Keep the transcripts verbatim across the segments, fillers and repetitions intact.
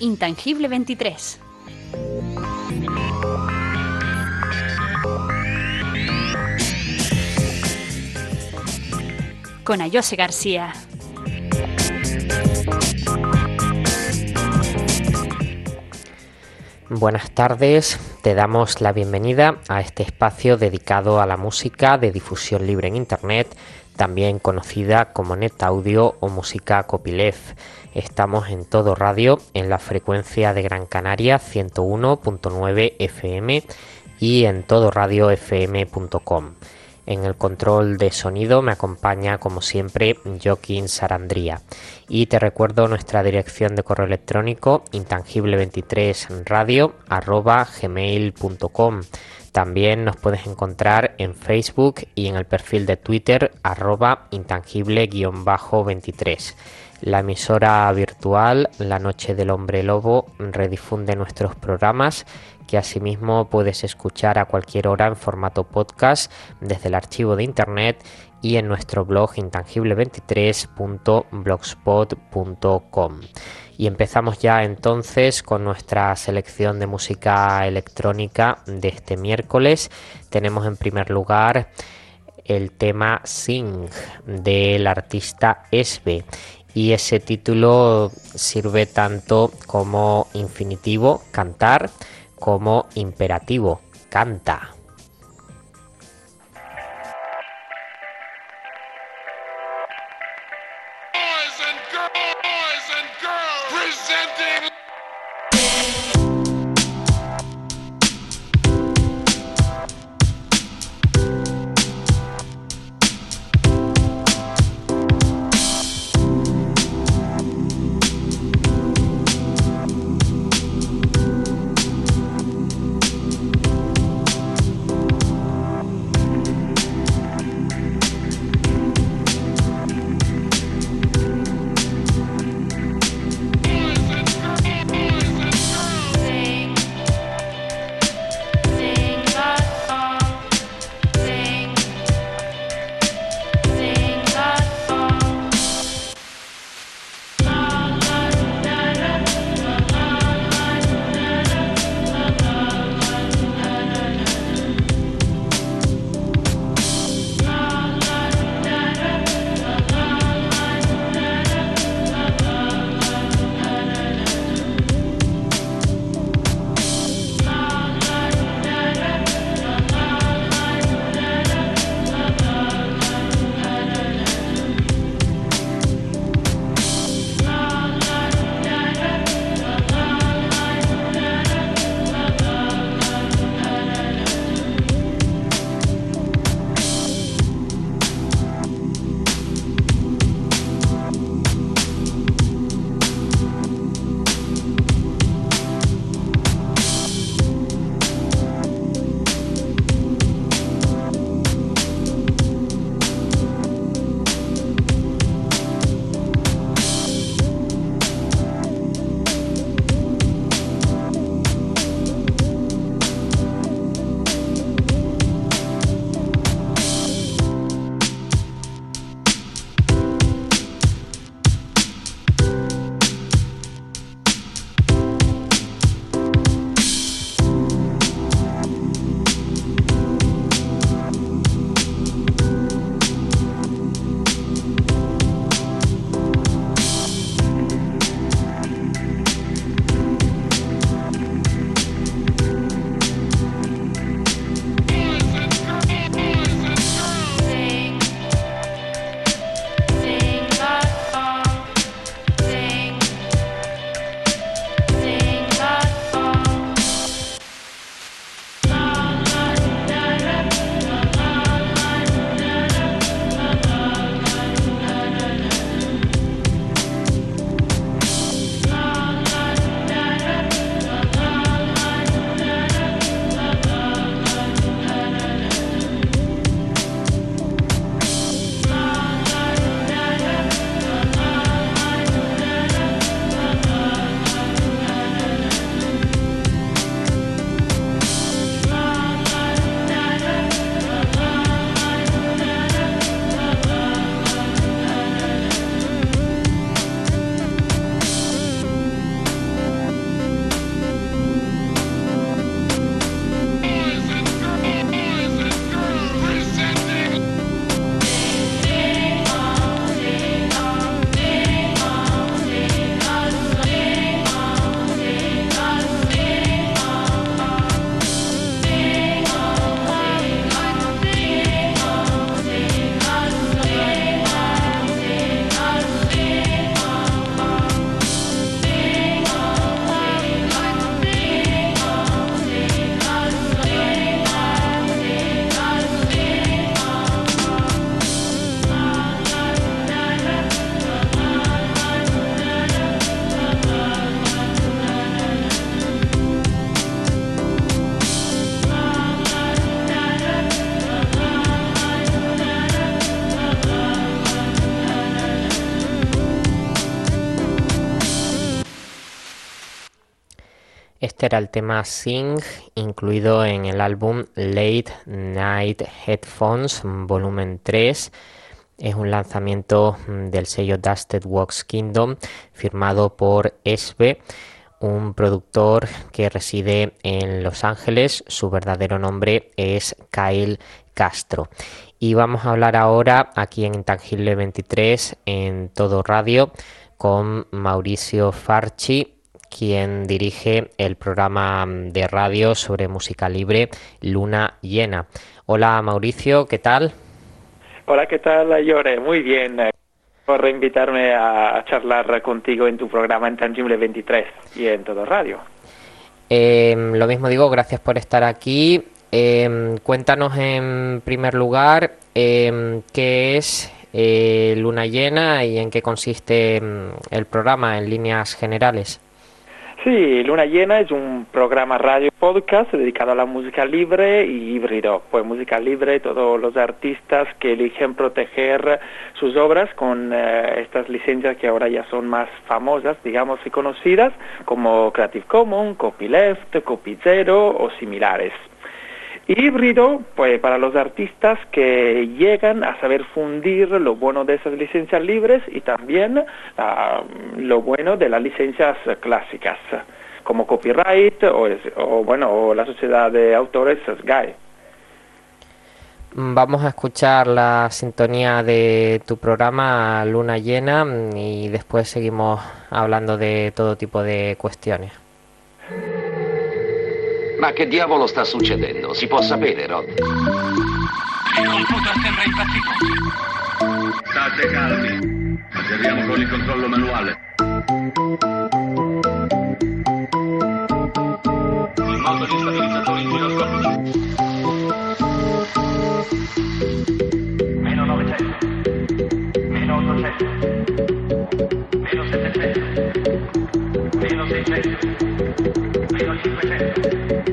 Intangible veintitrés. Con Ayose García. Buenas tardes, te damos la bienvenida a este espacio dedicado a la música de difusión libre en Internet, también conocida como NetAudio o música copyleft. Estamos en Todo Radio, en la frecuencia de Gran Canaria ciento uno punto nueve F M y en todo radio f m punto com. En el control de sonido me acompaña, como siempre, Joaquín Sarandría. Y te recuerdo nuestra dirección de correo electrónico intangible veintitrés radio arroba gmail punto com. También nos puedes encontrar en Facebook y en el perfil de Twitter arroba intangible veintitrés. La emisora virtual La Noche del Hombre Lobo redifunde nuestros programas, que asimismo puedes escuchar a cualquier hora en formato podcast desde el archivo de internet y en nuestro blog intangible veintitrés punto blogspot punto com. Y empezamos ya entonces con nuestra selección de música electrónica de este miércoles. Tenemos en primer lugar el tema Sing del artista Esbe. Y ese título sirve tanto como infinitivo, cantar, como imperativo, canta. Este era el tema Sing, incluido en el álbum Late Night Headphones, volumen tres. Es un lanzamiento del sello Dusted Wax Kingdom, firmado por Esbe, un productor que reside en Los Ángeles. Su verdadero nombre es Kyle Castro. Y vamos a hablar ahora aquí en Intangible veintitrés, en Todo Radio, con Mauricio Farchi, quien dirige el programa de radio sobre música libre Luna Llena. Hola Mauricio, ¿qué tal? Hola, ¿qué tal, Llore? Muy bien, por invitarme a charlar contigo en tu programa Intangible veintitrés y en Todo Radio. Eh, lo mismo digo, gracias por estar aquí. Eh, cuéntanos en primer lugar eh, qué es eh, Luna Llena y en qué consiste el programa en líneas generales. Sí, Luna Llena es un programa radio podcast dedicado a la música libre y híbrido. Pues música libre, todos los artistas que eligen proteger sus obras con eh, estas licencias que ahora ya son más famosas, digamos, y conocidas, como Creative Commons, Copyleft, Copyzero o similares. Híbrido, pues para los artistas que llegan a saber fundir lo bueno de esas licencias libres y también uh, lo bueno de las licencias clásicas, como copyright o, o bueno, o la sociedad de autores S G A E. Vamos a escuchar la sintonía de tu programa Luna Llena y después seguimos hablando de todo tipo de cuestiones. Ma che diavolo sta succedendo? Si può sapere, Rod? Il computer sembra impazzito. State calmi. Azzeriamo con il controllo manuale. Il modo di stabilizzatore in giroscopio. Meno novecento. Meno ottocento. Meno settecento. Meno seicento. Meno cinquecento.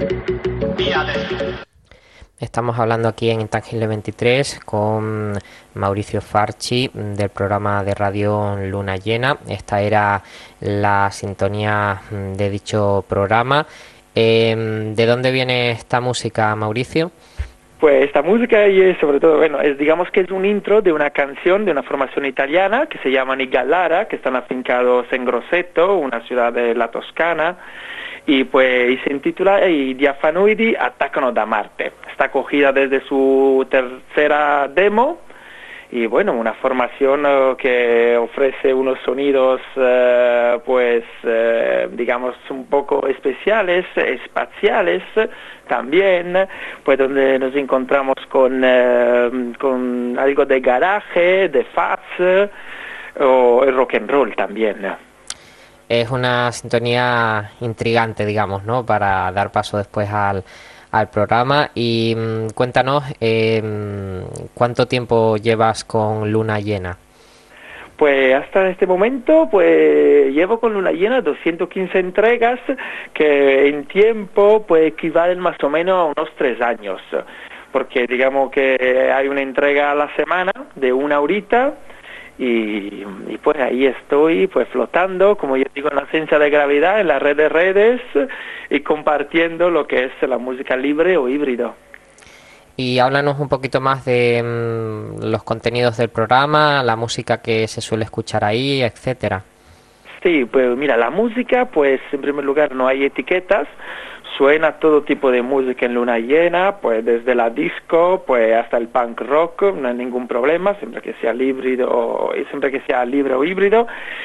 Estamos hablando aquí en Intangible veintitrés con Mauricio Farchi del programa de radio Luna Llena. Esta era la sintonía de dicho programa. Eh, ¿De dónde viene esta música, Mauricio? Pues esta música y sobre todo, bueno, es, digamos que es un intro de una canción de una formación italiana que se llama I Gallara, que están afincados en Grosseto, una ciudad de la Toscana. Y pues y se intitula I Diafanoidi Attaccano da Marte. Está cogida desde su tercera demo y bueno, una formación uh, que ofrece unos sonidos uh, pues uh, digamos un poco especiales, espaciales también, pues donde nos encontramos con, uh, con algo de garaje, de fuzz o el rock and roll también. Es una sintonía intrigante, digamos, ¿no? Para dar paso después al, al programa. Y mmm, cuéntanos, eh, ¿cuánto tiempo llevas con Luna Llena? Pues hasta este momento, pues llevo con Luna Llena doscientas quince entregas, que en tiempo pues equivalen más o menos a unos tres años. Porque digamos que hay una entrega a la semana de una horita. Y, y pues ahí estoy pues flotando, como yo digo, en la ausencia de gravedad, en la red de redes y compartiendo lo que es la música libre o híbrido. Y háblanos un poquito más de mmm, los contenidos del programa, la música que se suele escuchar ahí, etcétera. Sí, pues mira, la música, pues en primer lugar no hay etiquetas. Suena todo tipo de música en Luna Llena, pues desde la disco pues hasta el punk rock, no hay ningún problema, siempre que sea híbrido, siempre que sea libre o híbrido.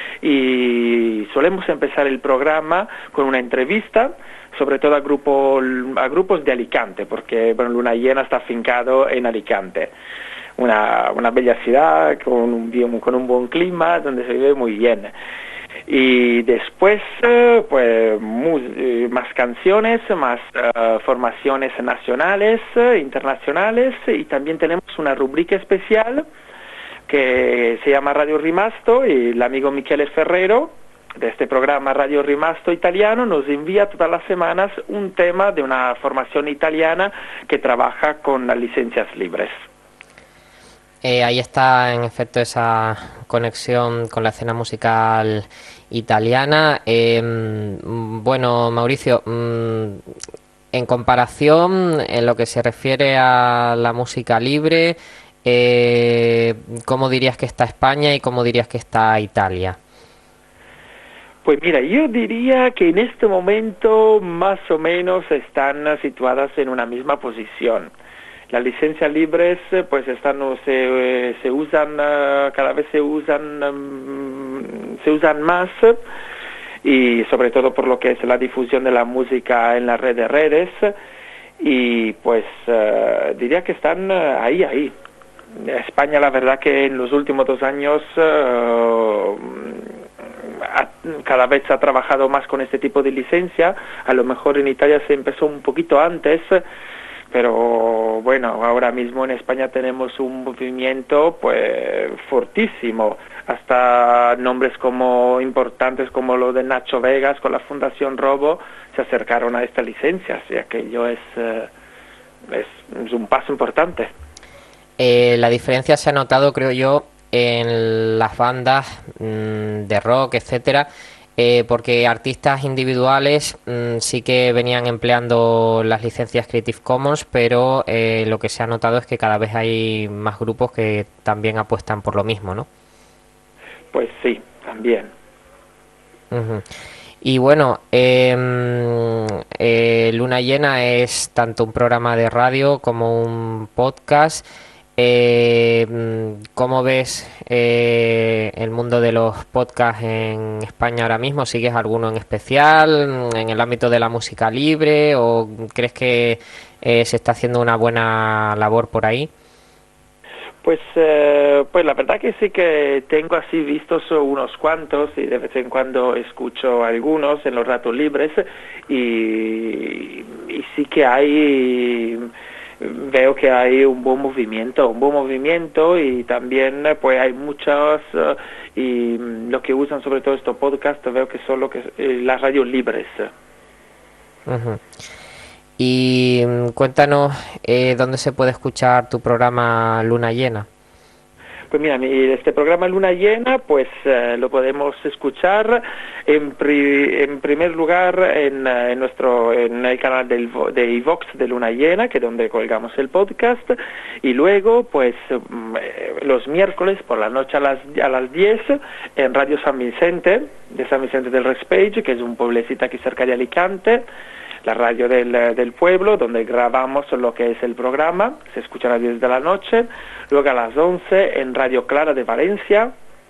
Y solemos empezar el programa con una entrevista, sobre todo a, grupo, a grupos de Alicante, porque bueno, Luna Llena está afincado en Alicante. Una, una bella ciudad con un, con un buen clima, donde se vive muy bien. Y después, pues, más canciones, más uh, formaciones nacionales, internacionales, y también tenemos una rubrica especial que se llama Radio Rimasto, y el amigo Michele Ferrero, de este programa Radio Rimasto Italiano, nos envía todas las semanas un tema de una formación italiana que trabaja con las licencias libres. Eh, ahí está en efecto esa conexión con la escena musical italiana. Eh, mm, bueno, Mauricio, mm, en comparación, en lo que se refiere a la música libre, eh, ¿cómo dirías que está España y cómo dirías que está Italia? Pues mira, yo diría que en este momento más o menos están situadas en una misma posición. Las licencias libres pues están se, se usan cada vez se usan um, se usan más, y sobre todo por lo que es la difusión de la música en las redes de redes, y pues uh, diría que están uh, ahí ahí. España, la verdad que en los últimos dos años uh, ha, cada vez ha trabajado más con este tipo de licencia. A lo mejor en Italia se empezó un poquito antes, pero bueno, ahora mismo en España tenemos un movimiento pues fortísimo. Hasta nombres como importantes como lo de Nacho Vegas con la Fundación Robo se acercaron a esta licencia, así que aquello es, eh, es, es un paso importante. Eh, la diferencia se ha notado, creo yo, en las bandas mmm, de rock, etcétera, eh, porque artistas individuales mmm, sí que venían empleando las licencias Creative Commons, pero eh, lo que se ha notado es que cada vez hay más grupos que también apuestan por lo mismo, ¿no? Pues sí, también. Uh-huh. Y bueno, eh, eh, Luna Llena es tanto un programa de radio como un podcast. Eh, ¿Cómo ves eh, el mundo de los podcasts en España ahora mismo? ¿Sigues alguno en especial en el ámbito de la música libre o crees que eh, se está haciendo una buena labor por ahí? Pues, eh, pues la verdad que sí que tengo así vistos unos cuantos y de vez en cuando escucho algunos en los ratos libres y, y sí que hay... Veo que hay un buen movimiento, un buen movimiento y también pues hay muchos uh, y lo que usan sobre todo estos podcasts veo que son lo que eh, las radios libres. Uh-huh. Y cuéntanos eh, dónde se puede escuchar tu programa Luna Llena. Pues mira, este programa Luna Llena, pues eh, lo podemos escuchar en, pri, en primer lugar en, en nuestro en el canal del, de iVox de Luna Llena, que es donde colgamos el podcast, y luego pues eh, los miércoles por la noche a las a las diez en Radio San Vicente, de San Vicente del Respeix, que es un pueblecito aquí cerca de Alicante, la radio del, del pueblo, donde grabamos lo que es el programa, se escucha a las diez de la noche, luego a las once en Radio Clara de Valencia,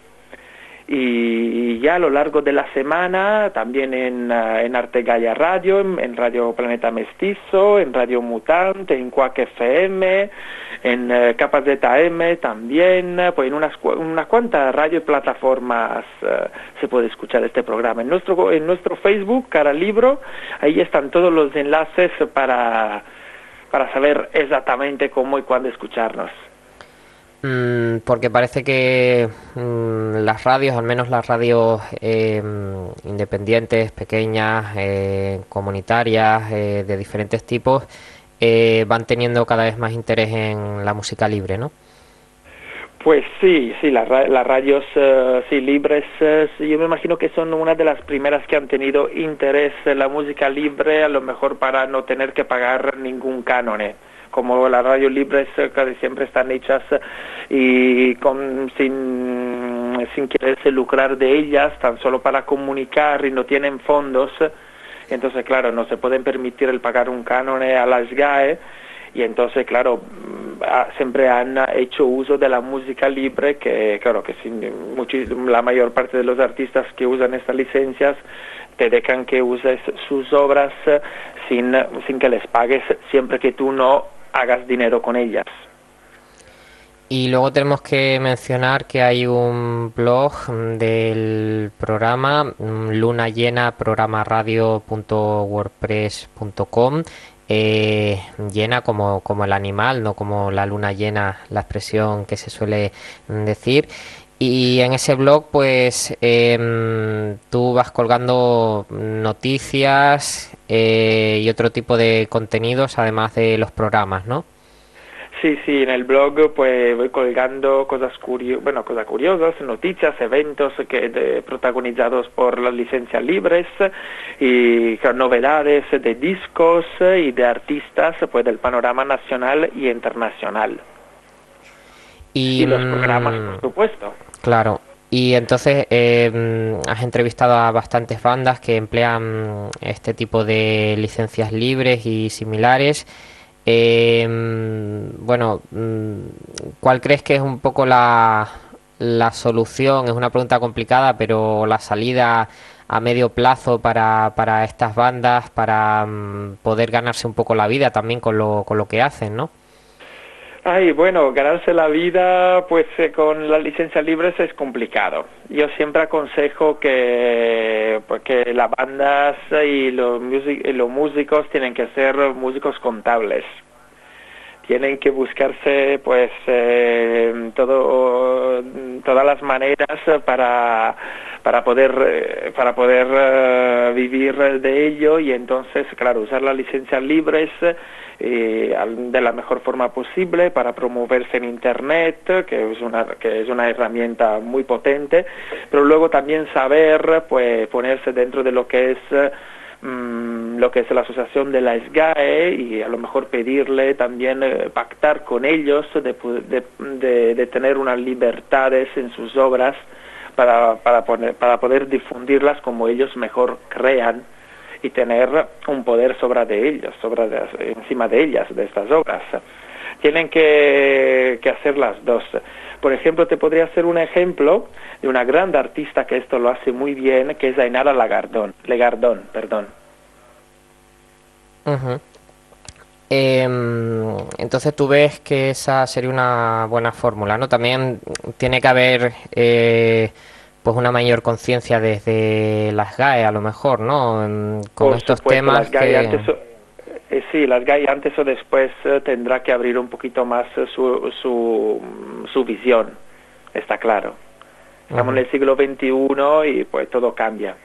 y ya a lo largo de la semana también en, en Arte Gaia Radio, en, en Radio Planeta Mestizo, en Radio Mutante, en Quack F M, en uh, K Z M también, pues en unas, unas cuantas radio y plataformas uh, se puede escuchar este programa. En nuestro, en nuestro Facebook, Cara Libro, ahí están todos los enlaces para, para saber exactamente cómo y cuándo escucharnos. Mm, porque parece que mm, las radios, al menos las radios eh, independientes, pequeñas, eh, comunitarias, eh, de diferentes tipos, eh, van teniendo cada vez más interés en la música libre, ¿no? Pues sí, sí, las, las radios uh, sí, libres, uh, yo me imagino que son una de las primeras que han tenido interés en la música libre, a lo mejor para no tener que pagar ningún cánone. Como las radios libres casi siempre están hechas y con, sin, sin quererse lucrar de ellas, tan solo para comunicar y no tienen fondos, entonces claro, no se pueden permitir el pagar un cánone a las G A E, y entonces claro, siempre han hecho uso de la música libre, que claro que sin, la mayor parte de los artistas que usan estas licencias te dejan que uses sus obras sin, sin que les pagues, siempre que tú no hagas dinero con ellas. Y luego tenemos que mencionar que hay un blog del programa, luna llena programa radio punto wordpress punto com, eh, llena como, como el animal, no como la luna llena, la expresión que se suele decir. Y en ese blog pues eh, tú vas colgando noticias eh, y otro tipo de contenidos además de los programas, ¿no? Sí, sí, en el blog pues voy colgando cosas curio bueno, cosas curiosas, noticias, eventos que de, protagonizados por las licencias libres y novedades de discos y de artistas pues del panorama nacional y internacional. Y, Y los programas, por supuesto. Claro. Y entonces eh, has entrevistado a bastantes bandas que emplean este tipo de licencias libres y similares. Eh, bueno, ¿cuál crees que es un poco la, la solución? Es una pregunta complicada, pero la salida a medio plazo para, para estas bandas, para um, poder ganarse un poco la vida también con lo, con lo que hacen, ¿no? Ay, bueno, ganarse la vida pues eh, con las licencias libres es complicado. Yo siempre aconsejo que, pues, que las bandas y los, music, y los músicos tienen que ser músicos contables. Tienen que buscarse pues eh, todo, todas las maneras para para poder para poder uh, vivir de ello, y entonces claro, usar las licencias libres eh, de la mejor forma posible para promoverse en internet, que es una que es una herramienta muy potente, pero luego también saber pues ponerse dentro de lo que es lo que es la asociación de la S G A E y a lo mejor pedirle también eh, pactar con ellos de, de, de, de tener unas libertades en sus obras para, para, poner, para poder difundirlas como ellos mejor crean y tener un poder sobre de ellos, sobre de, encima de ellas, de estas obras. Tienen que, que hacer las dos. Por ejemplo, te podría hacer un ejemplo de una gran artista que esto lo hace muy bien, que es Ainara Legardón, Legardón, perdón. Uh-huh. Eh, entonces tú ves que esa sería una buena fórmula, ¿no? También tiene que haber eh, pues una mayor conciencia desde las S G A E, a lo mejor, ¿no? Con Por estos supuesto, temas las S G A E que... antes o, eh, sí, las S G A E antes o después eh, tendrá que abrir un poquito más eh, su, su, su visión, está claro. Estamos uh-huh. en el siglo veintiuno y pues todo cambia.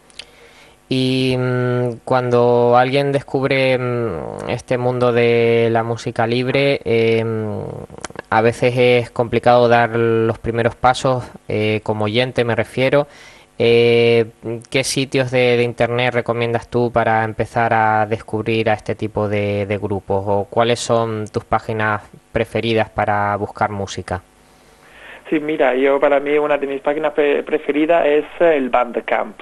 Y mmm, cuando alguien descubre mmm, este mundo de la música libre, eh, a veces es complicado dar los primeros pasos, eh, como oyente me refiero. Eh, ¿Qué sitios de, de internet recomiendas tú para empezar a descubrir a este tipo de, de grupos? ¿O cuáles son tus páginas preferidas para buscar música? Sí, mira, yo para mí una de mis páginas pre- preferidas es el Bandcamp.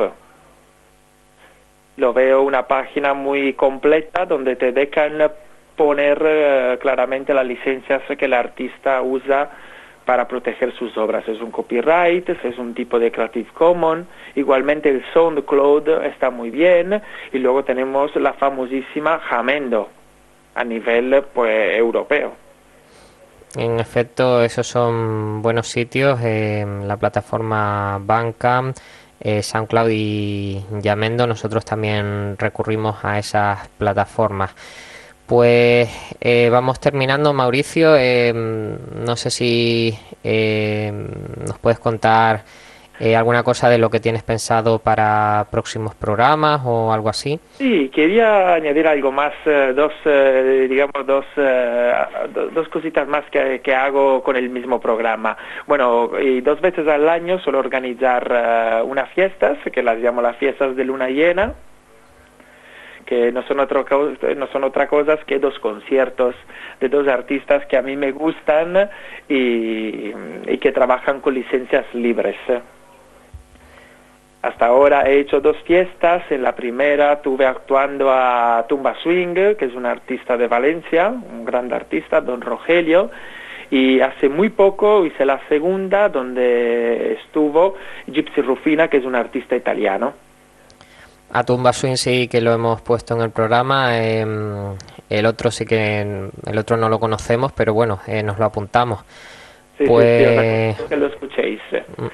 Lo veo una página muy completa donde te dejan poner uh, claramente las licencias que el artista usa para proteger sus obras. Es un copyright, es un tipo de Creative Commons. Igualmente el SoundCloud está muy bien. Y luego tenemos la famosísima Jamendo a nivel pues europeo. En efecto, esos son buenos sitios. Eh, la plataforma Bandcamp, Eh, SoundCloud y Jamendo, nosotros también recurrimos a esas plataformas. Pues eh, vamos terminando, Mauricio. Eh, no sé si eh, nos puedes contar eh, alguna cosa de lo que tienes pensado para próximos programas o algo así. Sí, quería añadir algo más, eh, dos, eh, digamos, dos, eh, dos cositas más que, que hago con el mismo programa. Bueno, y dos veces al año suelo organizar uh, unas fiestas, que las llamo las fiestas de luna llena, que no son, otro, no son otra cosa que dos conciertos de dos artistas que a mí me gustan y, y que trabajan con licencias libres. Hasta ahora he hecho dos fiestas. En la primera tuve actuando a Tumba Swing, que es un artista de Valencia, un gran artista, don Rogelio, y hace muy poco hice la segunda donde estuvo Gypsy Rufina, que es un artista italiano. A Tumba Swing sí que lo hemos puesto en el programa, eh, el otro sí que el otro no lo conocemos, pero bueno, eh, nos lo apuntamos. Sí, pues... sí, sí, que lo escuchéis.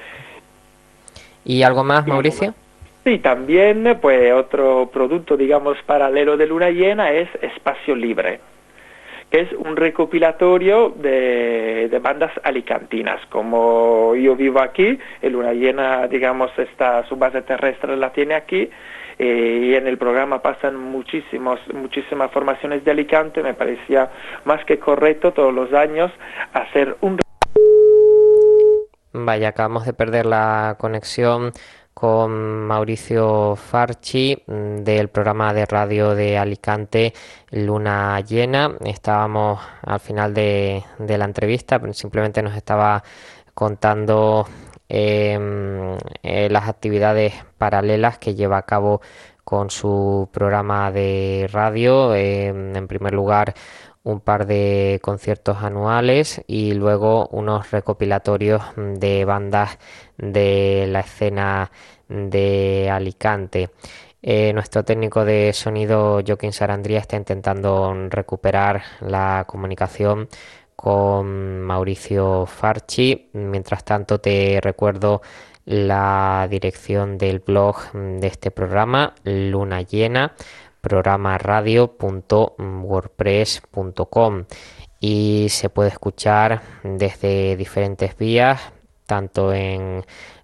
¿Y algo más, Mauricio? Sí, también pues otro producto, digamos, paralelo de Luna Llena es Espacio Libre, que es un recopilatorio de, de bandas alicantinas. Como yo vivo aquí, el Luna Llena, digamos, está, su base terrestre la tiene aquí, eh, y en el programa pasan muchísimos, muchísimas formaciones de Alicante, me parecía más que correcto todos los años hacer un... Vaya, acabamos de perder la conexión con Mauricio Farchi del programa de radio de Alicante Luna Llena. Estábamos al final de, de la entrevista, pero simplemente nos estaba contando eh, eh, las actividades paralelas que lleva a cabo con su programa de radio. Eh, en primer lugar, un par de conciertos anuales y luego unos recopilatorios de bandas de la escena de Alicante. Eh, nuestro técnico de sonido, Joaquín Sarandría, está intentando recuperar la comunicación con Mauricio Farchi. Mientras tanto, te recuerdo la dirección del blog de este programa, Luna Llena, programa radio punto wordpress punto com, y se puede escuchar desde diferentes vías, tanto en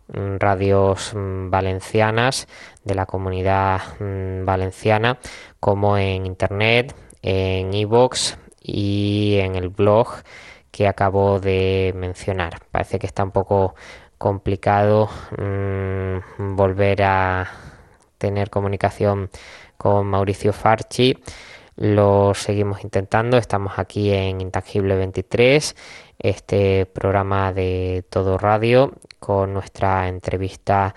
radios valencianas de la comunidad valenciana como en internet, en iVoox y en el blog que acabo de mencionar. Parece que está un poco complicado mmm, volver a tener comunicación con Mauricio Farchi. Lo seguimos intentando. Estamos aquí en Intangible veintitrés, este programa de Todo Radio, con nuestra entrevista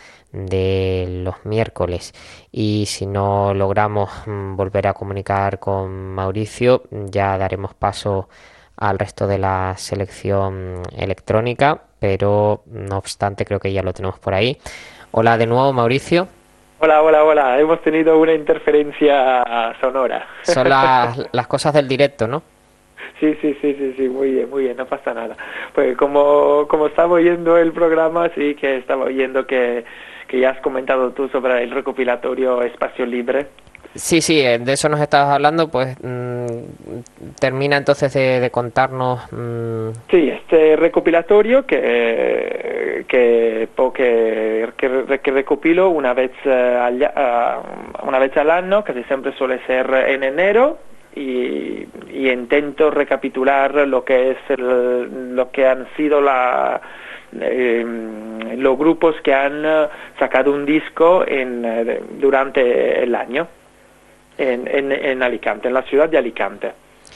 de los miércoles, y si no logramos volver a comunicar con Mauricio, ya daremos paso al resto de la selección electrónica, pero no obstante creo que ya lo tenemos por ahí. Hola de nuevo, Mauricio. Hola, hola, hola. Hemos tenido una interferencia sonora. Son las, las cosas del directo, ¿no? Sí, sí, sí, sí, sí, muy bien, muy bien, no pasa nada. Pues como, como estaba oyendo el programa, sí que estaba oyendo que, que ya has comentado tú sobre el recopilatorio Espacio Libre. Sí, sí, de eso nos estabas hablando, pues mmm, termina entonces de, de contarnos... Mmm... Sí, este recopilatorio que, que, que, que, que recopilo una vez, al, una vez al año, casi siempre suele ser en enero, y, y intento recapitular lo que es el, lo que han sido la... Eh, los grupos que han sacado un disco en, durante el año. En, en, en Alicante, en la ciudad de Alicante.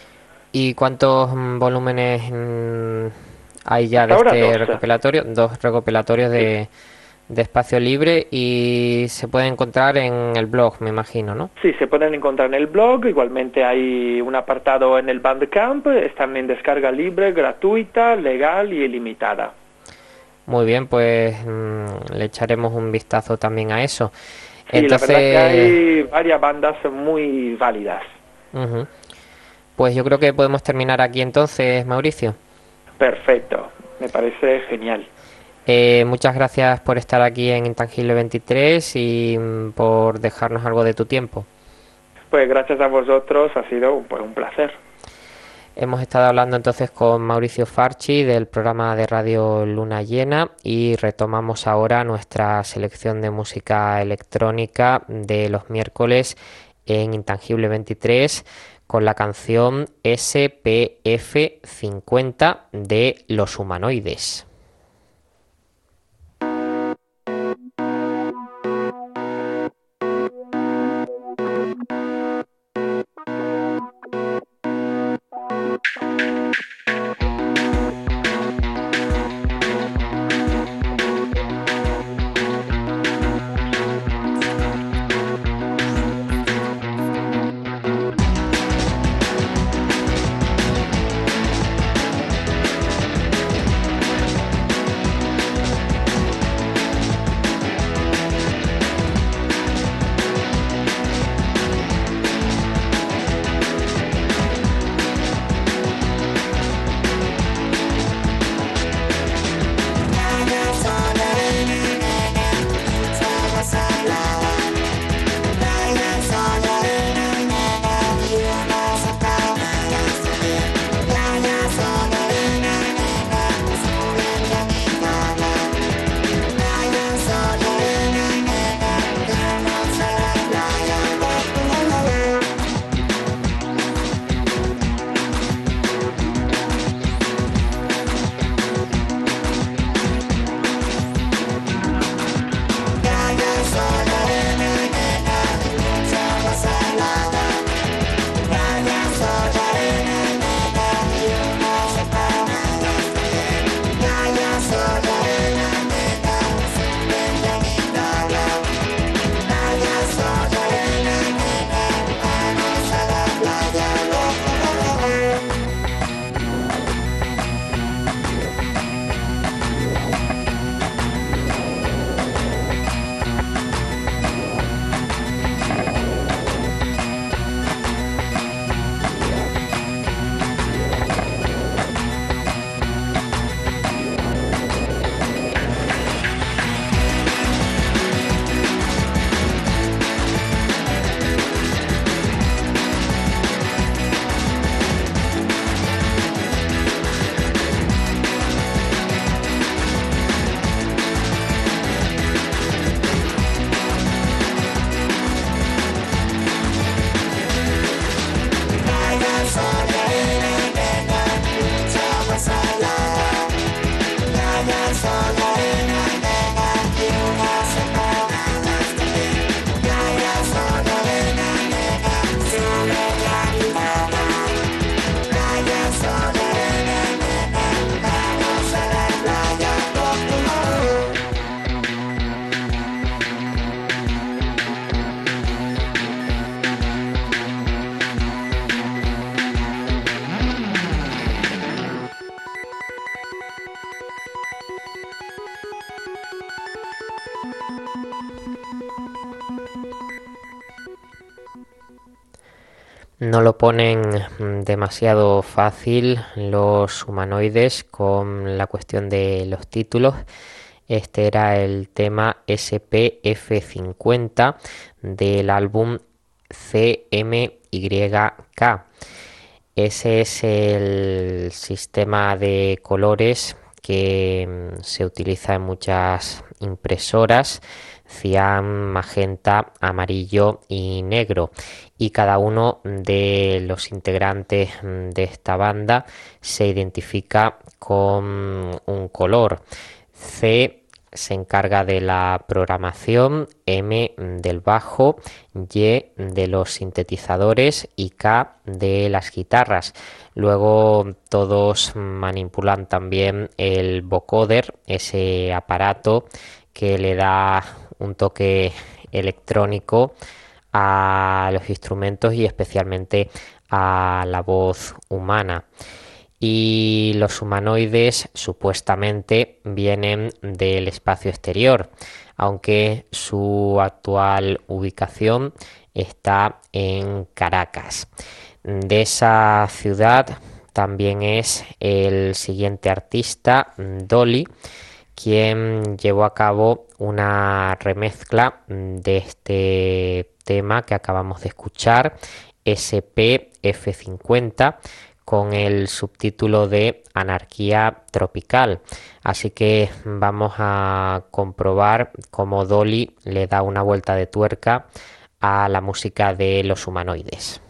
¿Y cuántos volúmenes mm, hay ya de Hasta este dos. recopilatorio? Dos recopilatorios de, de Espacio Libre, y se puede encontrar en el blog, me imagino, ¿no? Sí, se pueden encontrar en el blog. Igualmente hay un apartado en el Bandcamp. Están en descarga libre, gratuita, legal y ilimitada. Muy bien, pues mmm, le echaremos un vistazo también a eso. Sí, entonces... la verdad que hay varias bandas muy válidas. Uh-huh. Pues yo creo que podemos terminar aquí entonces, Mauricio. Perfecto, me parece genial. Eh, muchas gracias por estar aquí en Intangible veintitrés y mm, por dejarnos algo de tu tiempo. Pues gracias a vosotros, ha sido pues, un placer. Hemos estado hablando entonces con Mauricio Farchi del programa de radio Luna Llena, y retomamos ahora nuestra selección de música electrónica de los miércoles en Intangible veintitrés con la canción S P F cincuenta de Los Humanoides. No lo ponen demasiado fácil los humanoides con la cuestión de los títulos. Este era el tema S P F cincuenta del álbum C M Y K. Ese es el sistema de colores que se utiliza en muchas impresoras: cian, magenta, amarillo y negro, y cada uno de los integrantes de esta banda se identifica con un color. C se encarga de la programación, M del bajo, Y de los sintetizadores y K de las guitarras. Luego todos manipulan también el vocoder, ese aparato que le da un toque electrónico a los instrumentos y especialmente a la voz humana. Y los humanoides supuestamente vienen del espacio exterior, aunque su actual ubicación está en Caracas. De esa ciudad también es el siguiente artista, Dolly, quien llevó a cabo una remezcla de este tema que acabamos de escuchar, S P F cincuenta, con el subtítulo de Anarquía Tropical. Así que vamos a comprobar cómo Dolly le da una vuelta de tuerca a la música de los humanoides.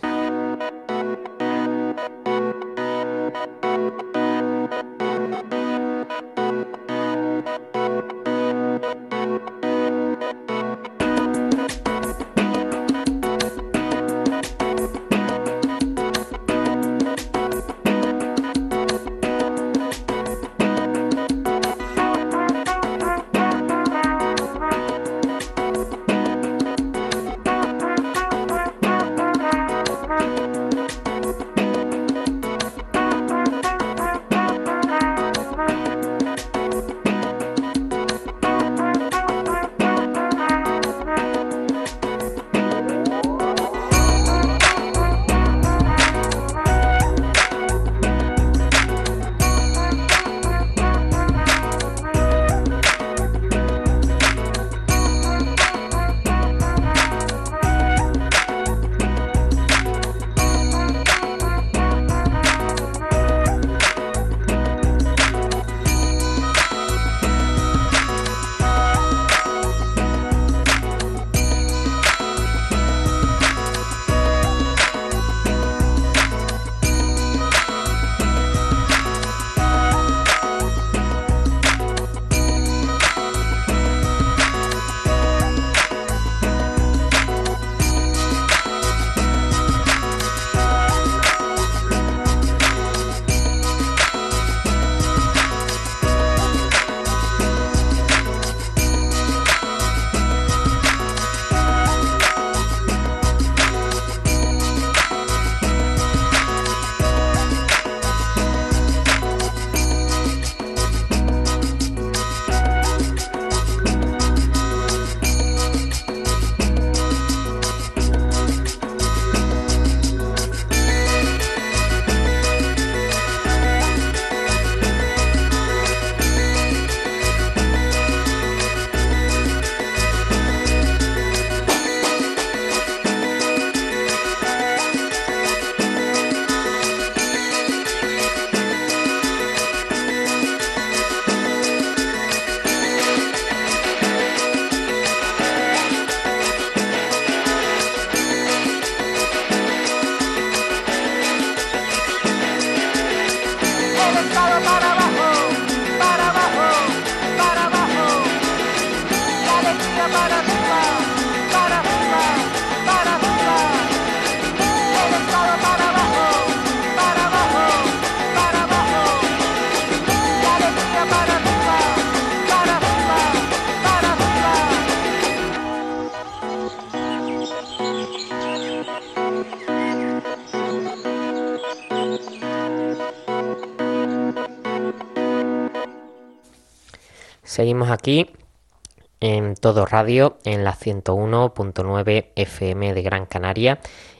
Seguimos aquí en Todo Radio, en la ciento uno punto nueve F M de Gran Canaria,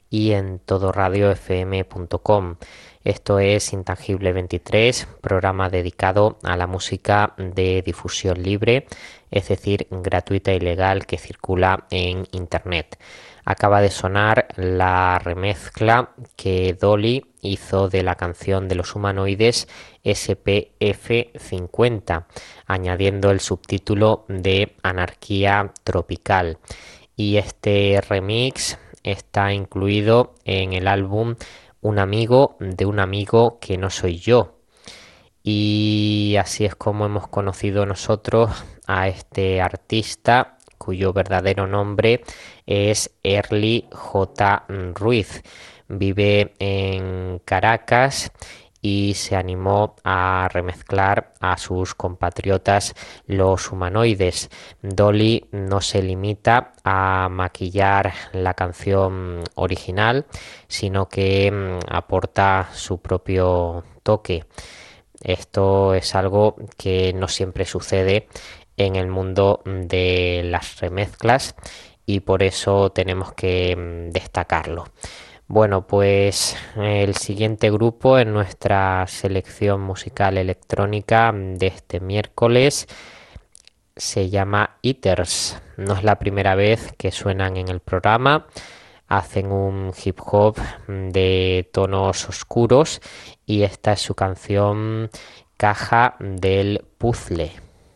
y en todo radio f m punto com. Esto es Intangible veintitrés, programa dedicado a la música de difusión libre, es decir, gratuita y legal, que circula en Internet. Acaba de sonar la remezcla que Dolly hizo de la canción de los Humanoides S P F cincuenta, añadiendo el subtítulo de Anarquía Tropical. Y este remix está incluido en el álbum Un amigo de un amigo que no soy yo. Y así es como hemos conocido nosotros a este artista, cuyo verdadero nombre es Erly J. Ruiz. Vive en Caracas y se animó a remezclar a sus compatriotas los Humanoides. Dolly no se limita a maquillar la canción original, sino que aporta su propio toque. Esto es algo que no siempre sucede en el mundo de las remezclas y por eso tenemos que destacarlo. Bueno, pues el siguiente grupo en nuestra selección musical electrónica de este miércoles se llama Eaters. No es la primera vez que suenan en el programa. Hacen un hip hop de tonos oscuros y esta es su canción Caja del Puzzle.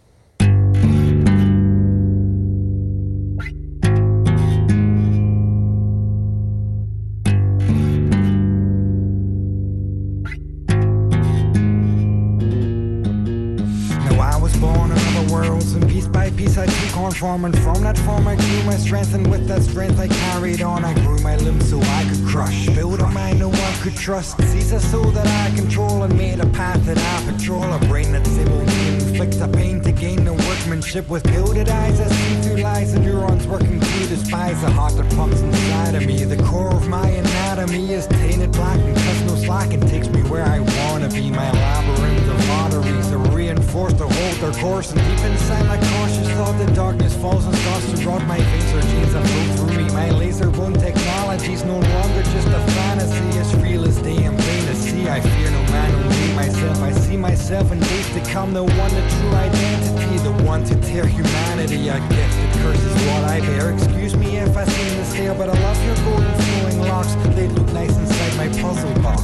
And piece by piece I took on form, and from that form I grew my strength, and with that strength I carried on. I grew my limbs so I could crush, build a mind no one could trust, seize a soul that I control, and made a path that I patrol. A brain that's able to inflict a pain to gain the workmanship, with gilded eyes I see through lies, and neurons working to despise the heart that pumps inside of me. The core of my anatomy is tainted black, and cuts no slack, and takes me where I wanna be. My labyrinth of arteries are reinforced to hold their course, and deep inside my cautious thought the darkness falls and starts to rot. My veins are chains that flow through me. My laser bone technology's no longer just a fantasy, it's real as day and plain to see. I fear no man, only myself. I see myself in days to come, the one, the true identity, the one to tear humanity. A gift that curses what I bear. Excuse me if I seem to stare, but I love your golden flowing locks. They look nice inside my puzzle box.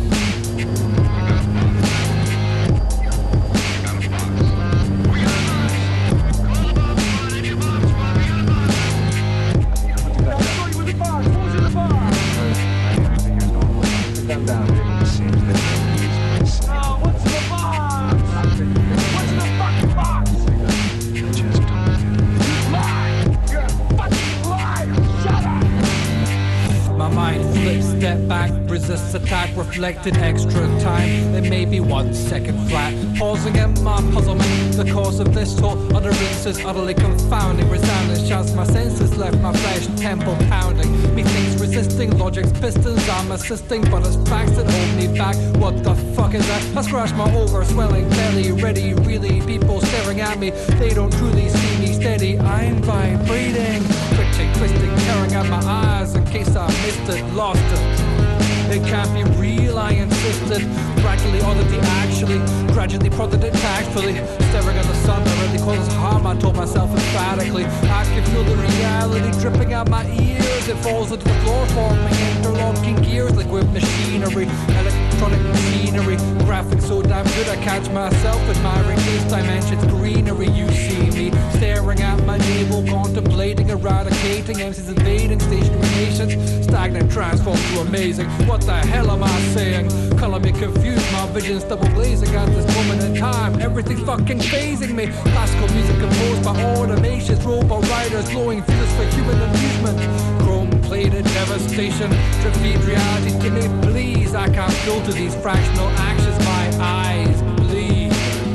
Resist attack, reflected extra time. There may be one second flat, pausing in my puzzlement. The cause of this whole utterance is utterly confounding. Resounding shouts, my senses left my flesh temple pounding. Methinks resisting logic's pistons, I'm assisting, but it's facts that hold me back. What the fuck is that? I scratch my over swelling belly, ready, really. People staring at me, they don't truly see me steady. I'm vibrating, twitching, twisting, tearing at my eyes in case I missed it, lost it. It can't be real, I insisted. Practically, oddity, actually. Gradually prodded it tactfully. Staring at the sun that really causes harm, I told myself emphatically. I can feel the reality dripping out my ears. It falls into the floor, forming interlocking gears like with machinery. Electronic machinery. Graphics so damn good, I catch myself admiring this dimension's greenery. You see me staring at my navel, contemplating, eradicating M Cs invading stationary nations. Stagnant transformed to amazing. What the hell am I saying? Color me confused, my vision's double glazing at this moment in time. Everything's fucking phasing me. Classical music composed by automations, robot riders blowing fuels for human amusement. Chrome-plated devastation, trip feed reality to me, please. I can't filter these fractional actions, my eyes bleed.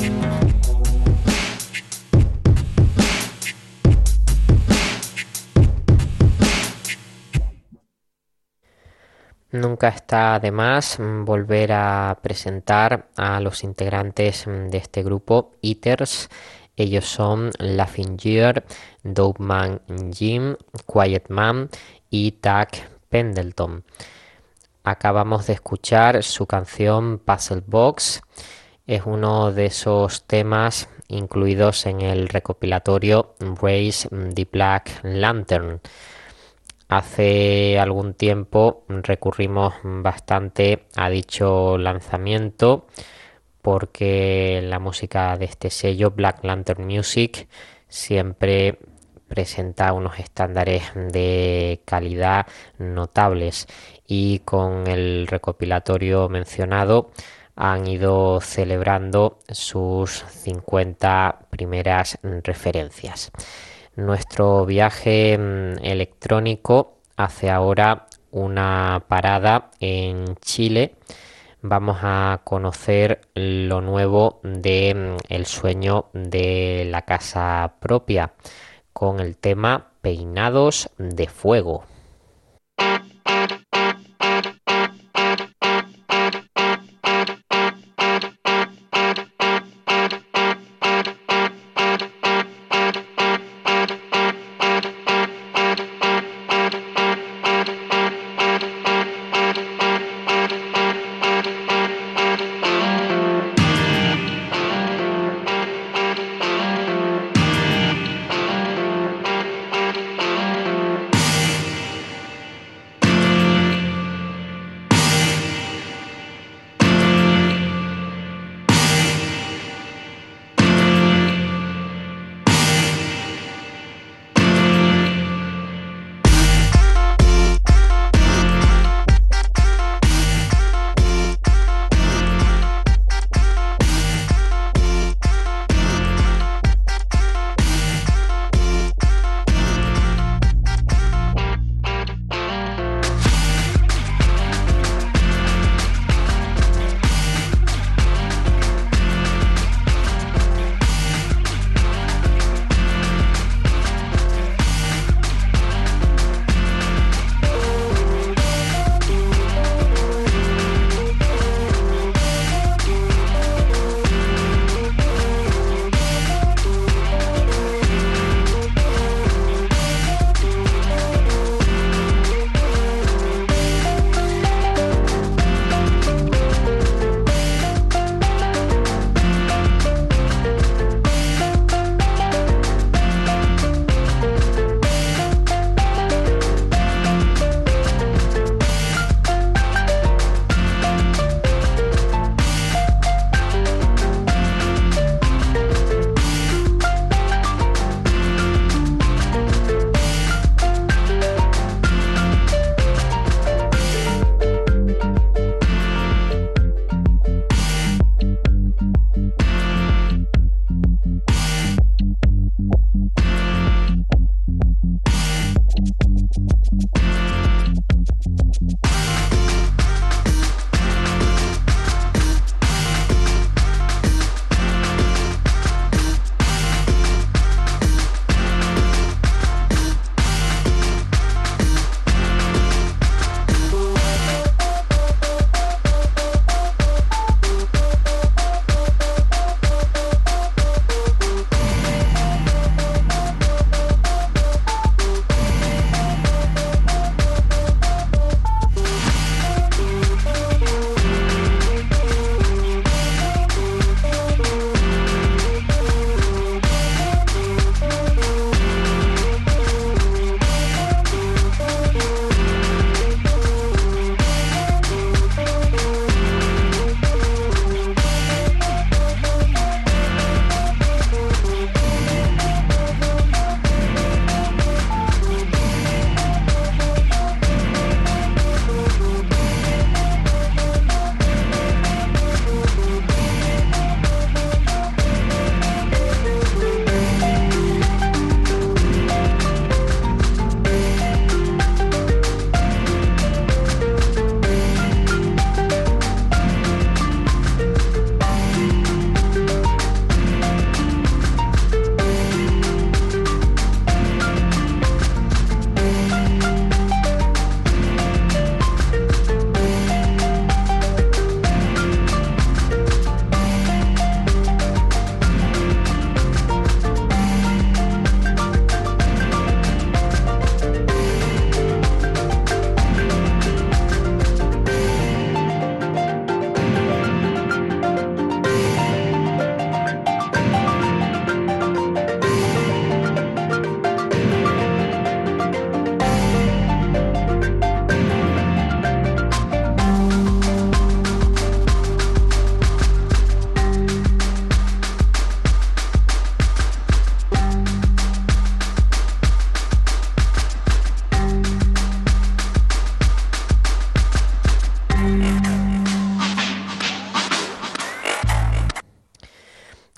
Nunca está de más volver a presentar a los integrantes de este grupo, Eaters. Ellos son Laughing Gear, Dope Man Jim, Quiet Man y Tag Pendleton. Acabamos de escuchar su canción Puzzle Box. Es uno de esos temas incluidos en el recopilatorio Raise the Black Lantern. Hace algún tiempo recurrimos bastante a dicho lanzamiento porque la música de este sello, Black Lantern Music, siempre presenta unos estándares de calidad notables, y con el recopilatorio mencionado han ido celebrando sus cincuenta primeras referencias. Nuestro viaje electrónico hace ahora una parada en Chile. Vamos a conocer lo nuevo de El sueño de la casa propia con el tema Peinados de Fuego.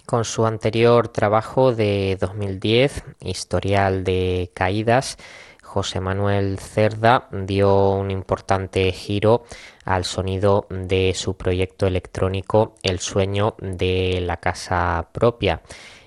Con su anterior trabajo de dos mil diez, Historial de Caídas, José Manuel Cerda dio un importante giro al sonido de su proyecto electrónico El sueño de la casa propia.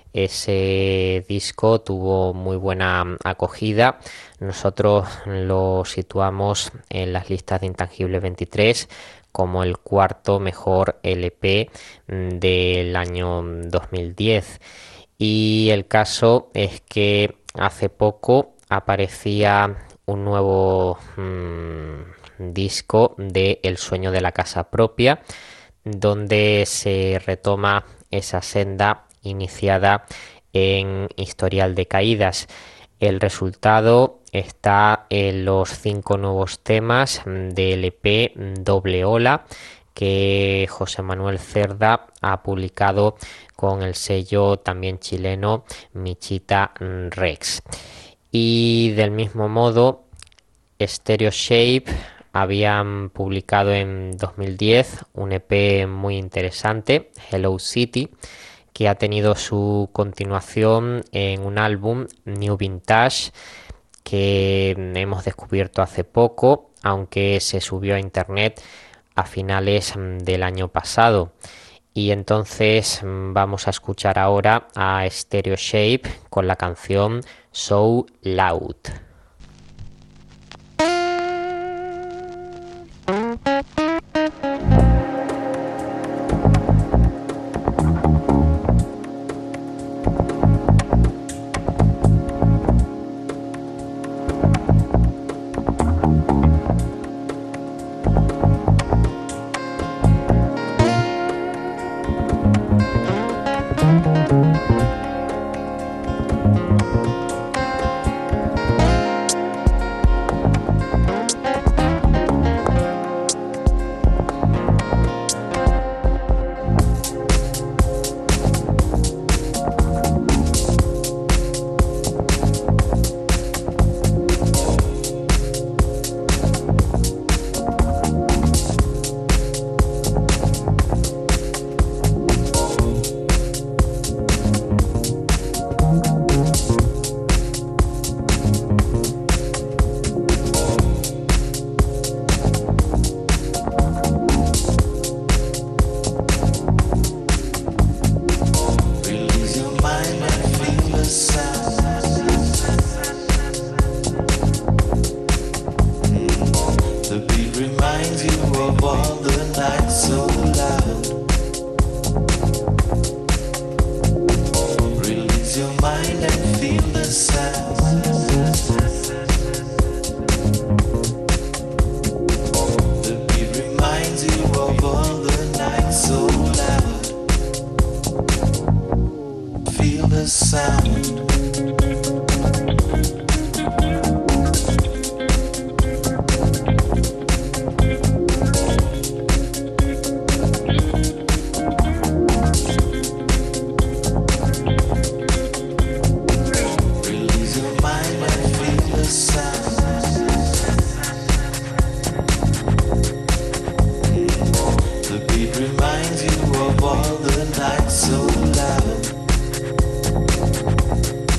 Ese disco tuvo muy buena acogida. Nosotros lo situamos en las listas de Intangible veintitrés como el cuarto mejor L P del año dos mil diez. Y el caso es que hace poco aparecía un nuevo mmm, disco de El sueño de la casa propia, donde se retoma esa senda iniciada en Historial de Caídas. El resultado está en los cinco nuevos temas de L P Doble Ola que José Manuel Cerda ha publicado con el sello también chileno Michita Rex. Y del mismo modo, Stereo Shape habían publicado en dos mil diez un E P muy interesante, Hello City, que ha tenido su continuación en un álbum, New Vintage, que hemos descubierto hace poco, aunque se subió a internet a finales del año pasado. Y entonces vamos a escuchar ahora a Stereo Shape con la canción So Loud. Reminds you of all the nights so loud.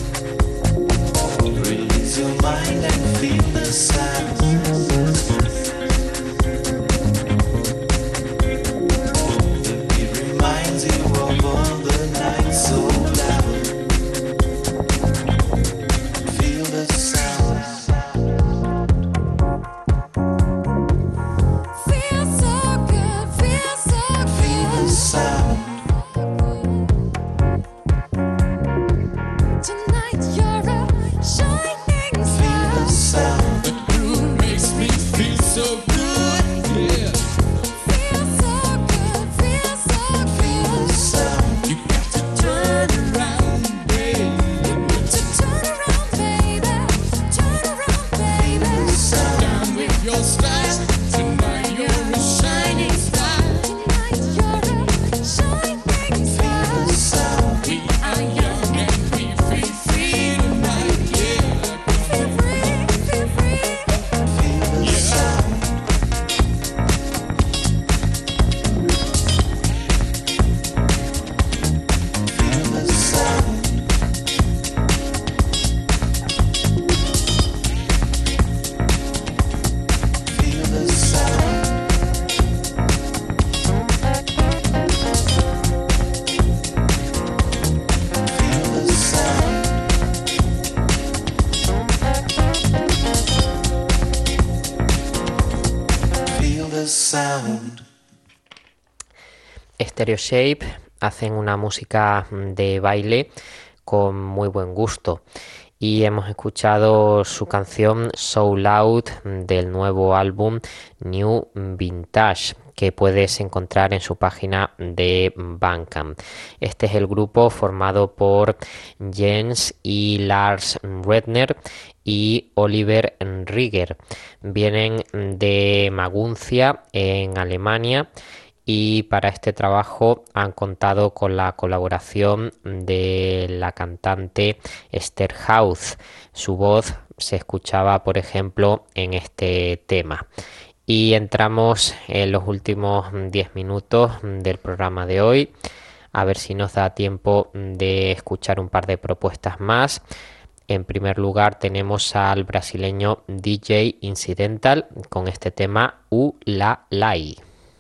Stereoshape hacen una música de baile con muy buen gusto y hemos escuchado su canción So Loud del nuevo álbum New Vintage, que puedes encontrar en su página de Bandcamp. Este es el grupo formado por Jens y Lars Redner y Oliver Rieger. Vienen de Maguncia, en Alemania, y para este trabajo han contado con la colaboración de la cantante Esther Hauth. Su voz se escuchaba, por ejemplo, en este tema. Y entramos en los últimos diez minutos del programa de hoy, a ver si nos da tiempo de escuchar un par de propuestas más. En primer lugar tenemos al brasileño D J Incidental con este tema U La Lai.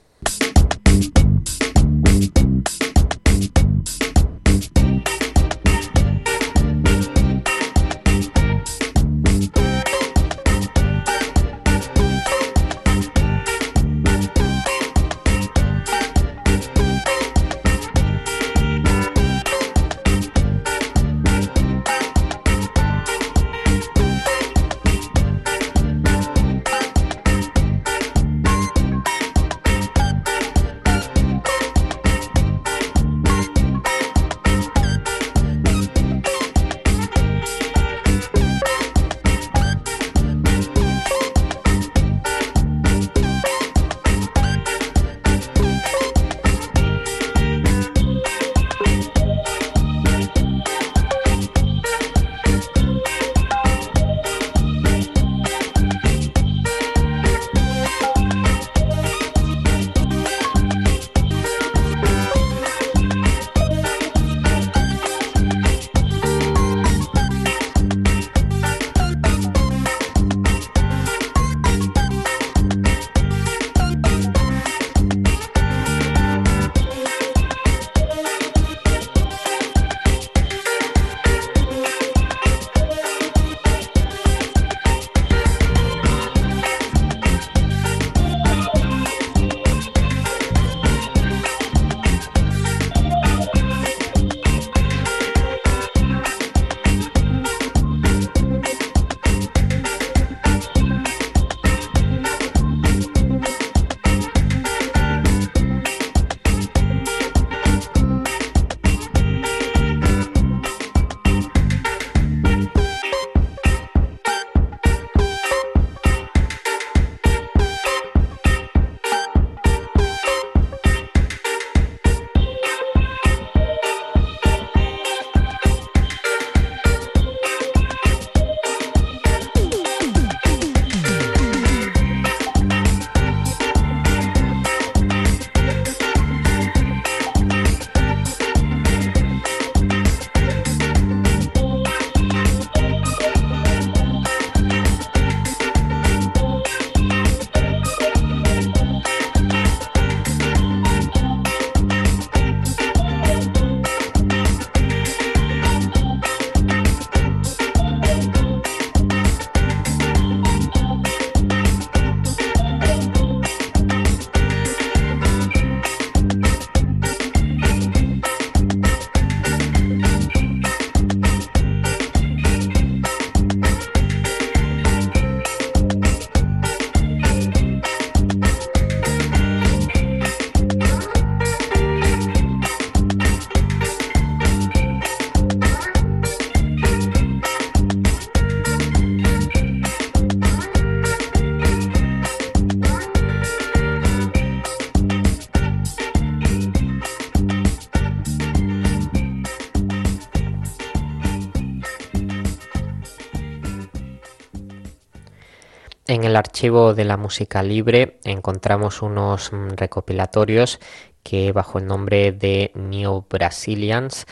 En el archivo de la música libre encontramos unos recopilatorios que bajo el nombre de Neo Brazilians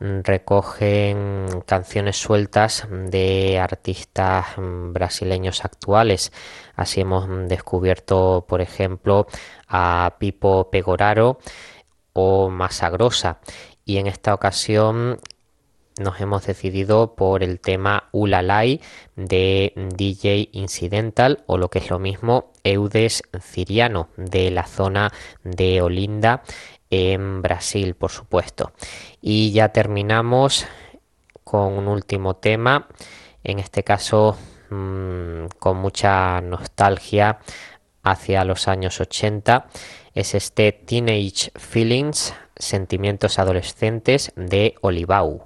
recogen canciones sueltas de artistas brasileños actuales. Así hemos descubierto, por ejemplo, a Pipo Pegoraro o Massa Grossa, y en esta ocasión nos hemos decidido por el tema Ulalai de D J Incidental, o lo que es lo mismo, Eudes Ciriano, de la zona de Olinda en Brasil, por supuesto. Y ya terminamos con un último tema, en este caso mmm, con mucha nostalgia hacia los años ochenta. Es este Teenage Feelings, Sentimientos Adolescentes, de Olivau.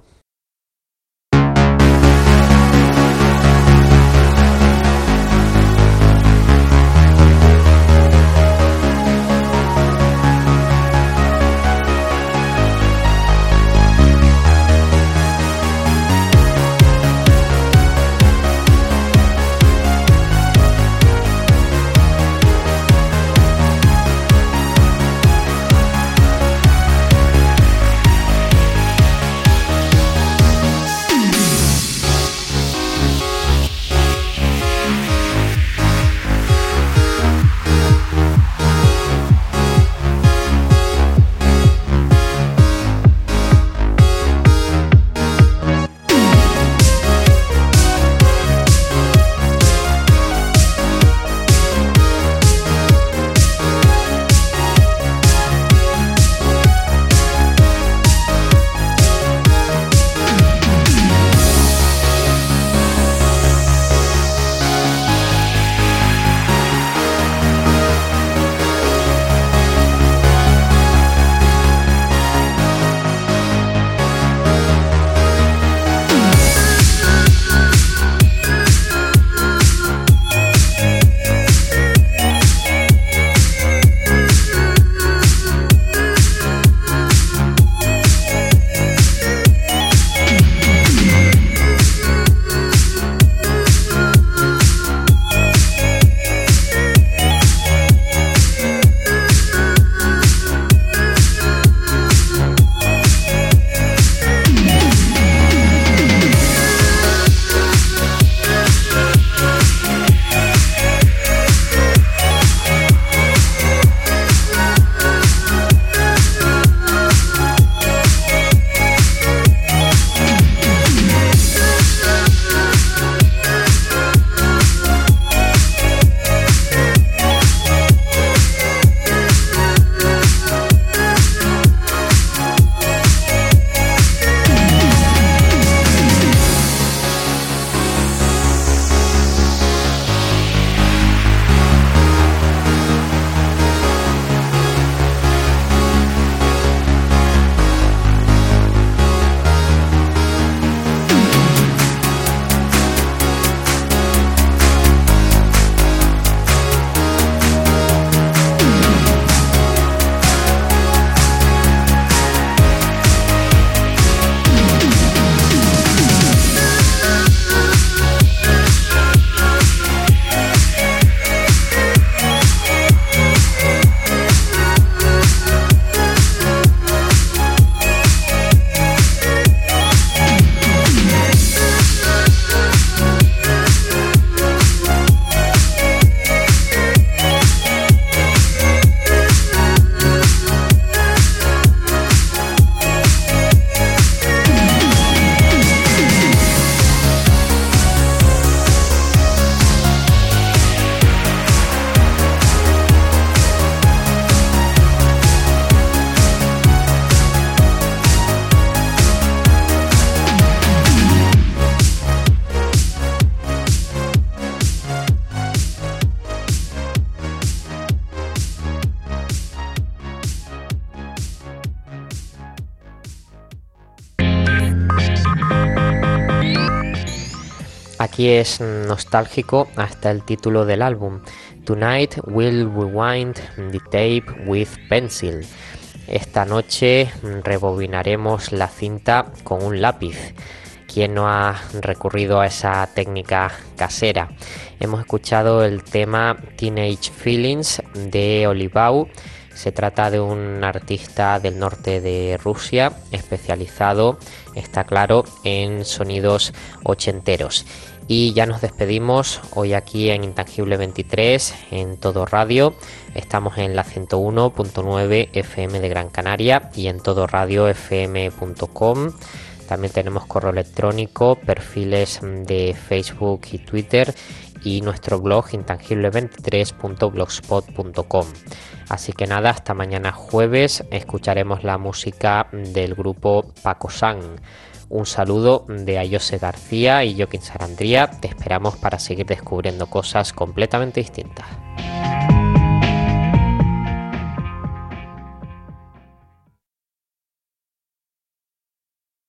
Aquí es nostálgico hasta el título del álbum. Tonight we'll rewind the tape with pencil. Esta noche rebobinaremos la cinta con un lápiz. ¿Quién no ha recurrido a esa técnica casera? Hemos escuchado el tema Teenage Feelings de Olivau. Se trata de un artista del norte de Rusia, especializado, está claro, en sonidos ochenteros. Y ya nos despedimos hoy aquí en Intangible veintitrés, en Todo Radio. Estamos en la ciento uno punto nueve F M de Gran Canaria y en todo radio f m punto com. También tenemos correo electrónico, perfiles de Facebook y Twitter y nuestro blog intangible veintitrés punto blogspot punto com. Así que nada, hasta mañana jueves escucharemos la música del grupo Paco San. Un saludo de Ayose García y Joaquín Sarandría. Te esperamos para seguir descubriendo cosas completamente distintas.